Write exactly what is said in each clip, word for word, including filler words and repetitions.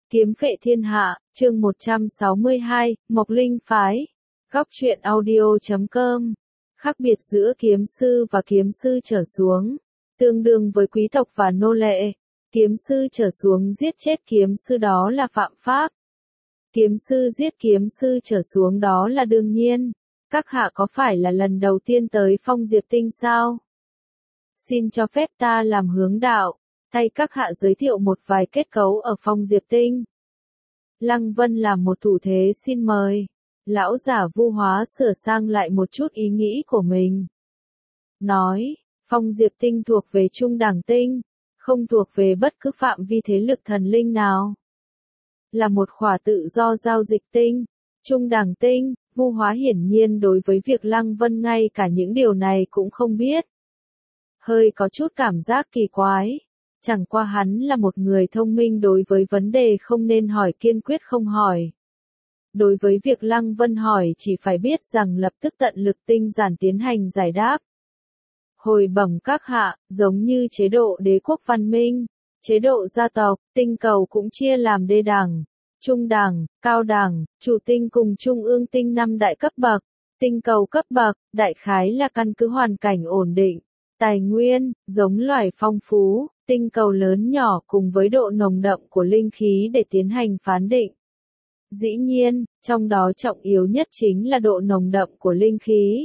Kiếm phệ thiên hạ, chương một trăm sáu mươi hai, Mộc Linh phái. Góc truyện audio chấm com. Khác biệt giữa kiếm sư và kiếm sư trở xuống, tương đương với quý tộc và nô lệ. Kiếm sư trở xuống giết chết kiếm sư đó là phạm pháp. Kiếm sư giết kiếm sư trở xuống đó là đương nhiên. Các hạ có phải là lần đầu tiên tới Phong Diệp Tinh sao? Xin cho phép ta làm hướng đạo, thay các hạ giới thiệu một vài kết cấu ở Phong Diệp Tinh. Lăng Vân làm một thủ thế xin mời. Lão giả Vu Hóa sửa sang lại một chút ý nghĩ của mình. Nói, Phong Diệp Tinh thuộc về Trung Đẳng Tinh, không thuộc về bất cứ phạm vi thế lực thần linh nào. Là một khỏa tự do giao dịch tinh, Trung Đẳng Tinh. Vu Hóa hiển nhiên đối với việc Lăng Vân ngay cả những điều này cũng không biết. Hơi có chút cảm giác kỳ quái. Chẳng qua hắn là một người thông minh, đối với vấn đề không nên hỏi kiên quyết không hỏi. Đối với việc Lăng Vân hỏi chỉ phải biết rằng lập tức tận lực tinh giản tiến hành giải đáp. Hồi bẩm các hạ, giống như chế độ đế quốc văn minh, chế độ gia tộc, tinh cầu cũng chia làm đê đẳng, trung đẳng, cao đẳng, chủ tinh cùng trung ương tinh năm đại cấp bậc. Tinh cầu cấp bậc, đại khái là căn cứ hoàn cảnh ổn định, tài nguyên, giống loài phong phú, tinh cầu lớn nhỏ cùng với độ nồng đậm của linh khí để tiến hành phán định. Dĩ nhiên, trong đó trọng yếu nhất chính là độ nồng đậm của linh khí.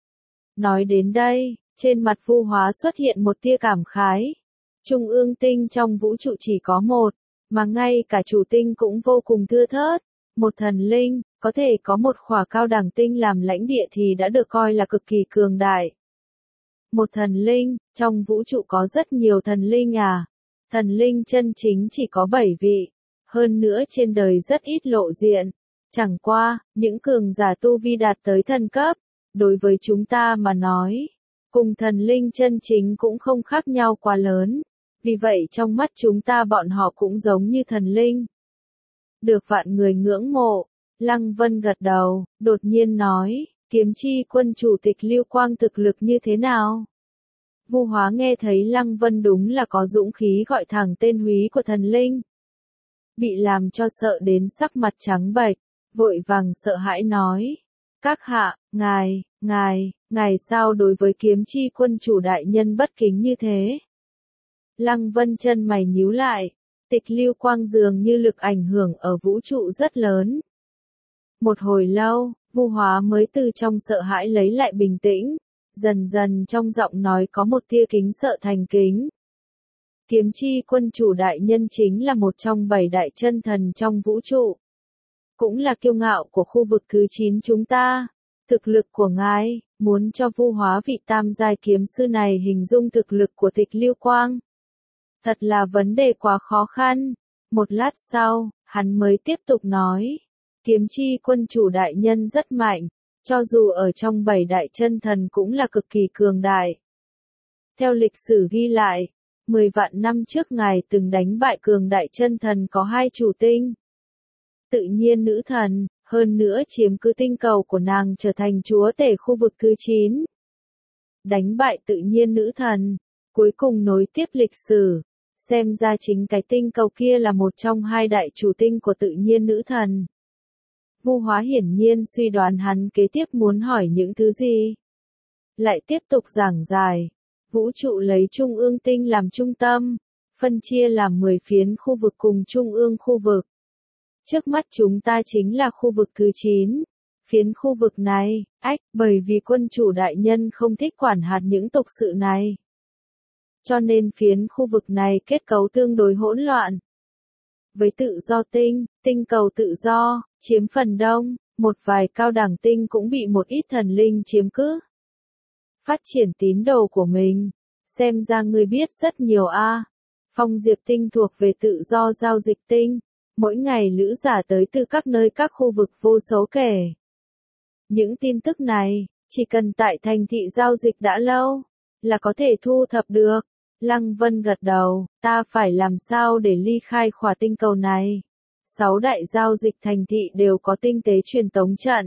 Nói đến đây, trên mặt Vu Hóa xuất hiện một tia cảm khái. Trung ương tinh trong vũ trụ chỉ có một, mà ngay cả chủ tinh cũng vô cùng thưa thớt. Một thần linh, có thể có một khỏa cao đẳng tinh làm lãnh địa thì đã được coi là cực kỳ cường đại. Một thần linh, trong vũ trụ có rất nhiều thần linh à. Thần linh chân chính chỉ có bảy vị. Hơn nữa trên đời rất ít lộ diện. Chẳng qua, những cường giả tu vi đạt tới thần cấp, đối với chúng ta mà nói, cùng thần linh chân chính cũng không khác nhau quá lớn. Vì vậy trong mắt chúng ta bọn họ cũng giống như thần linh. Được vạn người ngưỡng mộ. Lăng Vân gật đầu, đột nhiên nói, kiếm chi quân chủ tịch Lưu Quang thực lực như thế nào? Vu Hóa nghe thấy Lăng Vân đúng là có dũng khí gọi thẳng tên húy của thần linh. Bị làm cho sợ đến sắc mặt trắng bệch, vội vàng sợ hãi nói. Các hạ, ngài, ngài, ngài sao đối với kiếm chi quân chủ đại nhân bất kính như thế? Lăng Vân chân mày nhíu lại, tịch Lưu Quang dường như lực ảnh hưởng ở vũ trụ rất lớn. Một hồi lâu, Vu Hóa mới từ trong sợ hãi lấy lại bình tĩnh, dần dần trong giọng nói có một tia kính sợ thành kính. Kiếm chi quân chủ đại nhân chính là một trong bảy đại chân thần trong vũ trụ. Cũng là kiêu ngạo của khu vực thứ chín chúng ta. Thực lực của ngài, muốn cho Vu Hóa vị tam giai kiếm sư này hình dung thực lực của tịch Lưu Quang. Thật là vấn đề quá khó khăn. Một lát sau, hắn mới tiếp tục nói. Kiếm chi quân chủ đại nhân rất mạnh, cho dù ở trong bảy đại chân thần cũng là cực kỳ cường đại. Theo lịch sử ghi lại, mười vạn năm trước ngài từng đánh bại cường đại chân thần có hai chủ tinh. Tự nhiên nữ thần, hơn nữa chiếm cứ tinh cầu của nàng trở thành chúa tể khu vực thứ chín. Đánh bại tự nhiên nữ thần, cuối cùng nối tiếp lịch sử, xem ra chính cái tinh cầu kia là một trong hai đại chủ tinh của tự nhiên nữ thần. Vu Hóa hiển nhiên suy đoán hắn kế tiếp muốn hỏi những thứ gì. Lại tiếp tục giảng giải. Vũ trụ lấy Trung ương tinh làm trung tâm, phân chia làm mười phiến khu vực cùng Trung ương khu vực. Trước mắt chúng ta chính là khu vực thứ chín. Phiến khu vực này, ách, bởi vì quân chủ đại nhân không thích quản hạt những tục sự này. Cho nên phiến khu vực này kết cấu tương đối hỗn loạn. Với tự do tinh, tinh cầu tự do, chiếm phần đông, một vài cao đẳng tinh cũng bị một ít thần linh chiếm cứ. Phát triển tín đồ của mình, xem ra ngươi biết rất nhiều a. Phong Diệp Tinh thuộc về tự do giao dịch tinh, mỗi ngày lữ giả tới từ các nơi các khu vực vô số kể. Những tin tức này, chỉ cần tại thành thị giao dịch đã lâu, là có thể thu thập được. Lăng Vân gật đầu, ta phải làm sao để ly khai khỏa tinh cầu này? Sáu đại giao dịch thành thị đều có tinh tế truyền tống trận.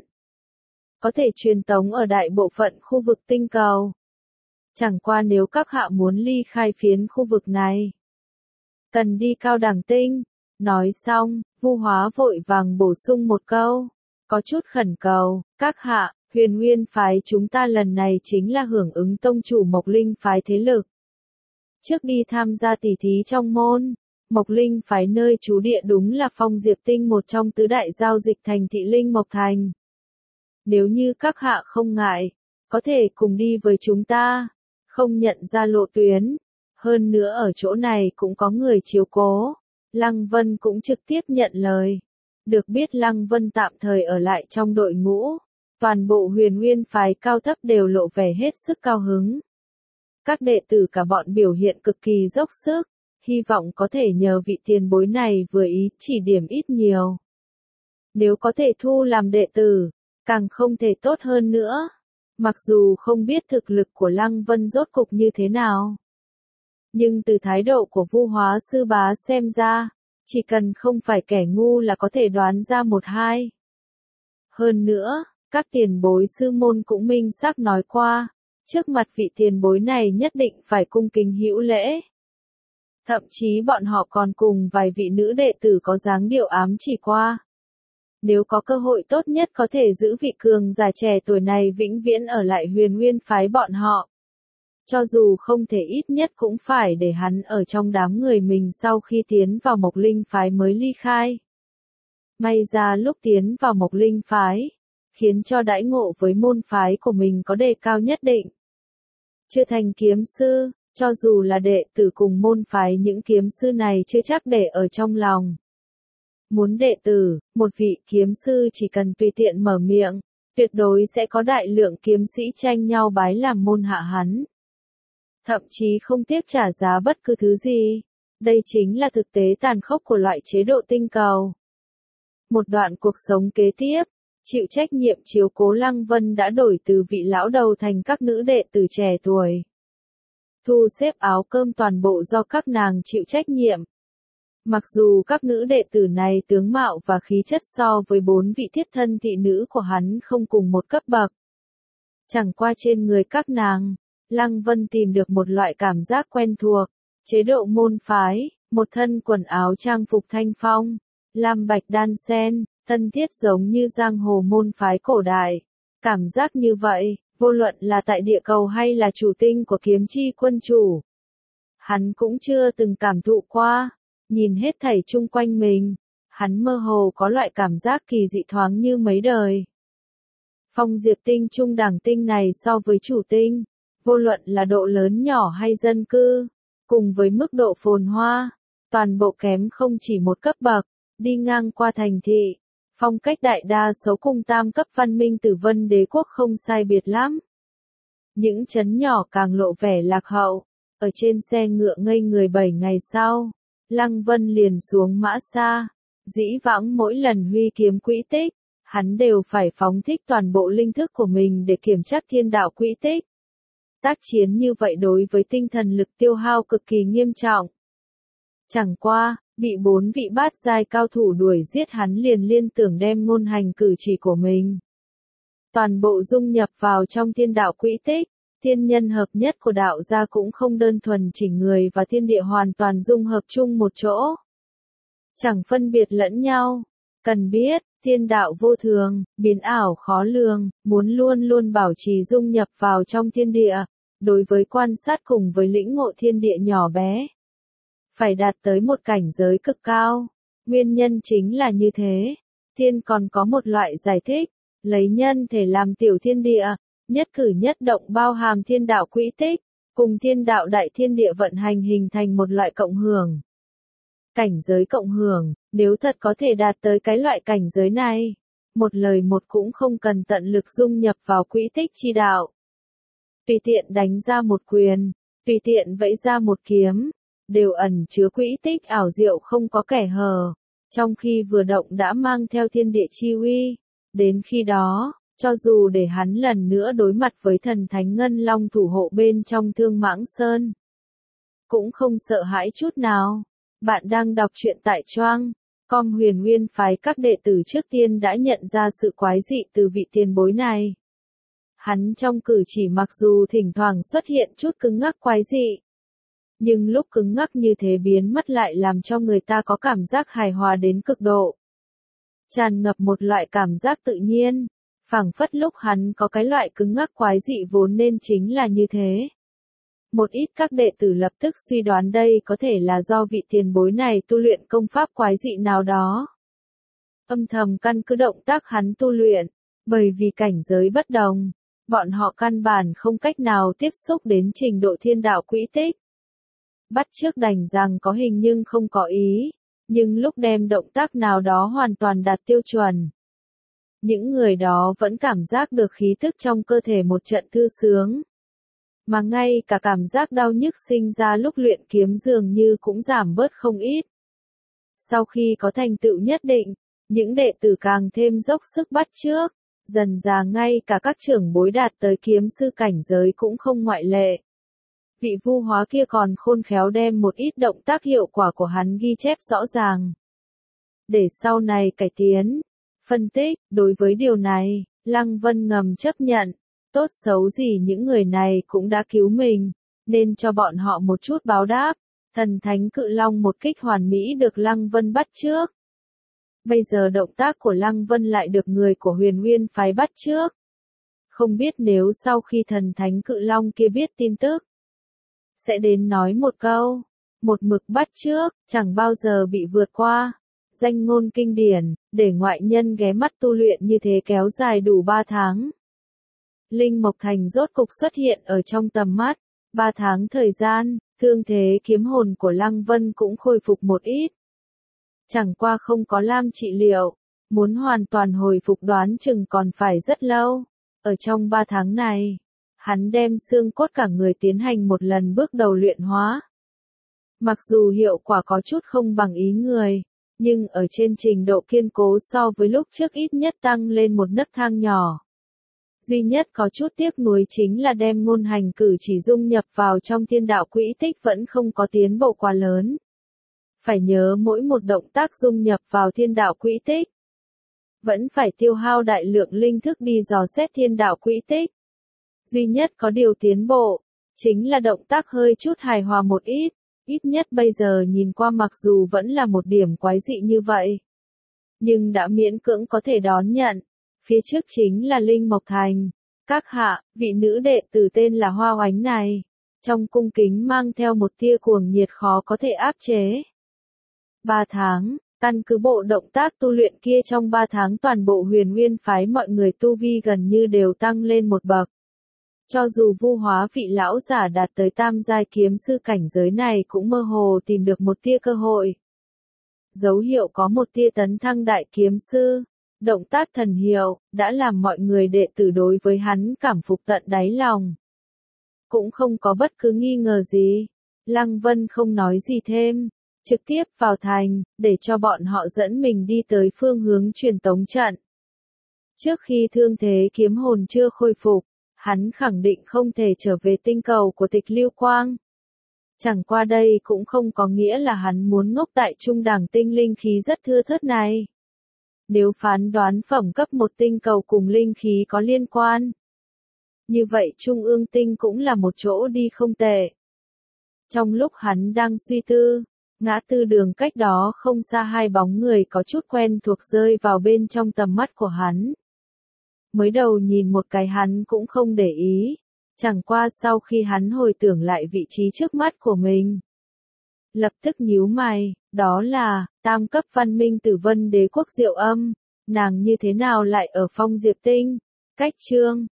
Có thể truyền tống ở đại bộ phận khu vực tinh cầu. Chẳng qua nếu các hạ muốn ly khai phiến khu vực này, cần đi cao đẳng tinh, Nói xong, Vu Hóa vội vàng bổ sung một câu, có chút khẩn cầu, các hạ, Huyền Nguyên phái chúng ta lần này chính là hưởng ứng tông chủ Mộc Linh phái thế lực. Trước đi tham gia tỷ thí trong môn, Mộc Linh phái nơi trú địa đúng là Phong Diệp Tinh một trong tứ đại giao dịch thành thị Linh Mộc Thành. Nếu như các hạ không ngại, có thể cùng đi với chúng ta, không nhận ra lộ tuyến. Hơn nữa ở chỗ này cũng có người chiếu cố. Lăng Vân cũng trực tiếp nhận lời. Được biết Lăng Vân tạm thời ở lại trong đội ngũ. Toàn bộ Huyền Nguyên phái cao thấp đều lộ vẻ hết sức cao hứng. Các đệ tử cả bọn biểu hiện cực kỳ dốc sức, hy vọng có thể nhờ vị tiền bối này vừa ý chỉ điểm ít nhiều. Nếu có thể thu làm đệ tử, càng không thể tốt hơn nữa. Mặc dù không biết thực lực của Lăng Vân rốt cục như thế nào. Nhưng từ thái độ của Vu Hóa sư bá xem ra, chỉ cần không phải kẻ ngu là có thể đoán ra một hai. Hơn nữa, các tiền bối sư môn cũng minh xác nói qua, trước mặt vị tiền bối này nhất định phải cung kính hữu lễ. Thậm chí bọn họ còn cùng vài vị nữ đệ tử có dáng điệu ám chỉ qua. Nếu có cơ hội tốt nhất có thể giữ vị cường giả trẻ tuổi này vĩnh viễn ở lại Huyền Nguyên phái bọn họ. Cho dù không thể ít nhất cũng phải để hắn ở trong đám người mình sau khi tiến vào Mộc Linh phái mới ly khai. May ra lúc tiến vào Mộc Linh phái, khiến cho đãi ngộ với môn phái của mình có đề cao nhất định. Chưa thành kiếm sư, cho dù là đệ tử cùng môn phái những kiếm sư này chưa chắc để ở trong lòng. Muốn đệ tử, một vị kiếm sư chỉ cần tùy tiện mở miệng, tuyệt đối sẽ có đại lượng kiếm sĩ tranh nhau bái làm môn hạ hắn. Thậm chí không tiếc trả giá bất cứ thứ gì. Đây chính là thực tế tàn khốc của loại chế độ tinh cầu. Một đoạn cuộc sống kế tiếp, chịu trách nhiệm chiếu cố Lăng Vân đã đổi từ vị lão đầu thành các nữ đệ tử trẻ tuổi. Thu xếp áo cơm toàn bộ do các nàng chịu trách nhiệm. Mặc dù các nữ đệ tử này tướng mạo và khí chất so với bốn vị thiết thân thị nữ của hắn không cùng một cấp bậc. Chẳng qua trên người các nàng, Lăng Vân tìm được một loại cảm giác quen thuộc, chế độ môn phái, một thân quần áo trang phục thanh phong, lam bạch đan sen, thân thiết giống như giang hồ môn phái cổ đại. Cảm giác như vậy, vô luận là tại địa cầu hay là chủ tinh của kiếm chi quân chủ. Hắn cũng chưa từng cảm thụ qua, nhìn hết thảy chung quanh mình, hắn mơ hồ có loại cảm giác kỳ dị thoáng như mấy đời. Phong Diệp Tinh trung đẳng tinh này so với chủ tinh, vô luận là độ lớn nhỏ hay dân cư, cùng với mức độ phồn hoa, toàn bộ kém không chỉ một cấp bậc, đi ngang qua thành thị, phong cách đại đa số cùng tam cấp văn minh Tử Vân Đế quốc không sai biệt lắm. Những trấn nhỏ càng lộ vẻ lạc hậu, ở trên xe ngựa ngây người bảy ngày sau, Lăng Vân liền xuống Mã Sa, dĩ vãng mỗi lần huy kiếm quỹ tích, hắn đều phải phóng thích toàn bộ linh thức của mình để kiểm tra thiên đạo quỹ tích. Tác chiến như vậy đối với tinh thần lực tiêu hao cực kỳ nghiêm trọng. Chẳng qua, bị bốn vị bát giai cao thủ đuổi giết hắn liền liên tưởng đem ngôn hành cử chỉ của mình. Toàn bộ dung nhập vào trong thiên đạo quỹ tích, thiên nhân hợp nhất của đạo gia cũng không đơn thuần chỉnh người và thiên địa hoàn toàn dung hợp chung một chỗ. Chẳng phân biệt lẫn nhau. Cần biết, thiên đạo vô thường, biến ảo khó lường, muốn luôn luôn bảo trì dung nhập vào trong thiên địa, đối với quan sát cùng với lĩnh ngộ thiên địa nhỏ bé. Phải đạt tới một cảnh giới cực cao. Nguyên nhân chính là như thế. Thiên còn có một loại giải thích, lấy nhân thể làm tiểu thiên địa, nhất cử nhất động bao hàm thiên đạo quỹ tích, cùng thiên đạo đại thiên địa vận hành hình thành một loại cộng hưởng. Cảnh giới cộng hưởng, nếu thật có thể đạt tới cái loại cảnh giới này, một lời một cũng không cần tận lực dung nhập vào quỹ tích chi đạo. Tùy tiện đánh ra một quyền, tùy tiện vẫy ra một kiếm, đều ẩn chứa quỹ tích ảo diệu không có kẻ hở, trong khi vừa động đã mang theo thiên địa chi uy. Đến khi đó, cho dù để hắn lần nữa đối mặt với thần thánh ngân long thủ hộ bên trong Thương Mãng Sơn, cũng không sợ hãi chút nào. Bạn đang đọc truyện tại Choang com. Huyền Nguyên phái các đệ tử trước tiên đã nhận ra sự quái dị từ vị tiền bối này. Hắn trong cử chỉ mặc dù thỉnh thoảng xuất hiện chút cứng ngắc quái dị, Nhưng lúc cứng ngắc như thế biến mất lại làm cho người ta có cảm giác hài hòa đến cực độ. Tràn ngập một loại cảm giác tự nhiên, phảng phất lúc hắn có cái loại cứng ngắc quái dị vốn nên chính là như thế. Một ít các đệ tử lập tức suy đoán đây có thể là do vị tiền bối này tu luyện công pháp quái dị nào đó. Âm thầm căn cứ động tác hắn tu luyện, bởi vì cảnh giới bất đồng, bọn họ căn bản không cách nào tiếp xúc đến trình độ thiên đạo quỹ tích. Bắt chước đành rằng có hình nhưng không có ý, nhưng lúc đem động tác nào đó hoàn toàn đạt tiêu chuẩn. Những người đó vẫn cảm giác được khí tức trong cơ thể một trận thư sướng. Mà ngay cả cảm giác đau nhức sinh ra lúc luyện kiếm dường như cũng giảm bớt không ít. Sau khi có thành tựu nhất định, những đệ tử càng thêm dốc sức bắt chước, dần dà ngay cả các trưởng bối đạt tới kiếm sư cảnh giới cũng không ngoại lệ. Vị Vu Hóa kia còn khôn khéo đem một ít động tác hiệu quả của hắn ghi chép rõ ràng. Để sau này cải tiến, phân tích, đối với điều này, Lăng Vân ngầm chấp nhận, tốt xấu gì những người này cũng đã cứu mình, nên cho bọn họ một chút báo đáp. Thần thánh cự long một kích hoàn mỹ được Lăng Vân bắt chước. Bây giờ động tác của Lăng Vân lại được người của Huyền Nguyên phái bắt chước. Không biết nếu sau khi thần thánh cự long kia biết tin tức, sẽ đến nói một câu, một mực bắt chước, chẳng bao giờ bị vượt qua. Danh ngôn kinh điển, để ngoại nhân ghé mắt tu luyện như thế kéo dài đủ ba tháng. Linh Mộc Thành rốt cục xuất hiện ở trong tầm mắt, ba tháng thời gian, thương thế kiếm hồn của Lăng Vân cũng khôi phục một ít. Chẳng qua không có lam trị liệu, muốn hoàn toàn hồi phục đoán chừng còn phải rất lâu. Ở trong ba tháng này, hắn đem xương cốt cả người tiến hành một lần bước đầu luyện hóa. Mặc dù hiệu quả có chút không bằng ý người, nhưng ở trên trình độ kiên cố so với lúc trước ít nhất tăng lên một nấc thang nhỏ. Duy nhất có chút tiếc nuối chính là đem ngôn hành cử chỉ dung nhập vào trong thiên đạo quỹ tích vẫn không có tiến bộ quá lớn. Phải nhớ mỗi một động tác dung nhập vào thiên đạo quỹ tích, vẫn phải tiêu hao đại lượng linh thức đi dò xét thiên đạo quỹ tích. Duy nhất có điều tiến bộ, chính là động tác hơi chút hài hòa một ít, ít nhất bây giờ nhìn qua mặc dù vẫn là một điểm quái dị như vậy. Nhưng đã miễn cưỡng có thể đón nhận, phía trước chính là Linh Mộc Thành. Các hạ, vị nữ đệ tử tên là Hoa Oánh này, trong cung kính mang theo một tia cuồng nhiệt khó có thể áp chế. Ba tháng, căn cứ bộ động tác tu luyện kia trong ba tháng toàn bộ Huyền Nguyên phái mọi người tu vi gần như đều tăng lên một bậc. Cho dù Vu Hóa vị lão giả đạt tới tam giai kiếm sư cảnh giới này cũng mơ hồ tìm được một tia cơ hội. Dấu hiệu có một tia tấn thăng đại kiếm sư, động tác thần hiệu, đã làm mọi người đệ tử đối với hắn cảm phục tận đáy lòng. Cũng không có bất cứ nghi ngờ gì. Lăng Vân không nói gì thêm, trực tiếp vào thành, để cho bọn họ dẫn mình đi tới phương hướng truyền tống trận. Trước khi thương thế kiếm hồn chưa khôi phục, hắn khẳng định không thể trở về tinh cầu của Tịch Lưu Quang. Chẳng qua đây cũng không có nghĩa là hắn muốn ngốc tại trung đẳng tinh linh khí rất thưa thớt này. Nếu phán đoán phẩm cấp một tinh cầu cùng linh khí có liên quan, như vậy Trung ương tinh cũng là một chỗ đi không tệ. Trong lúc hắn đang suy tư, ngã tư đường cách đó không xa hai bóng người có chút quen thuộc rơi vào bên trong tầm mắt của hắn. Mới đầu nhìn một cái hắn cũng không để ý, chẳng qua sau khi hắn hồi tưởng lại vị trí trước mắt của mình, lập tức nhíu mày, đó là tam cấp văn minh Tử Vân Đế quốc Diệu Âm, nàng như thế nào lại ở Phong Diệp Tinh? Cách chương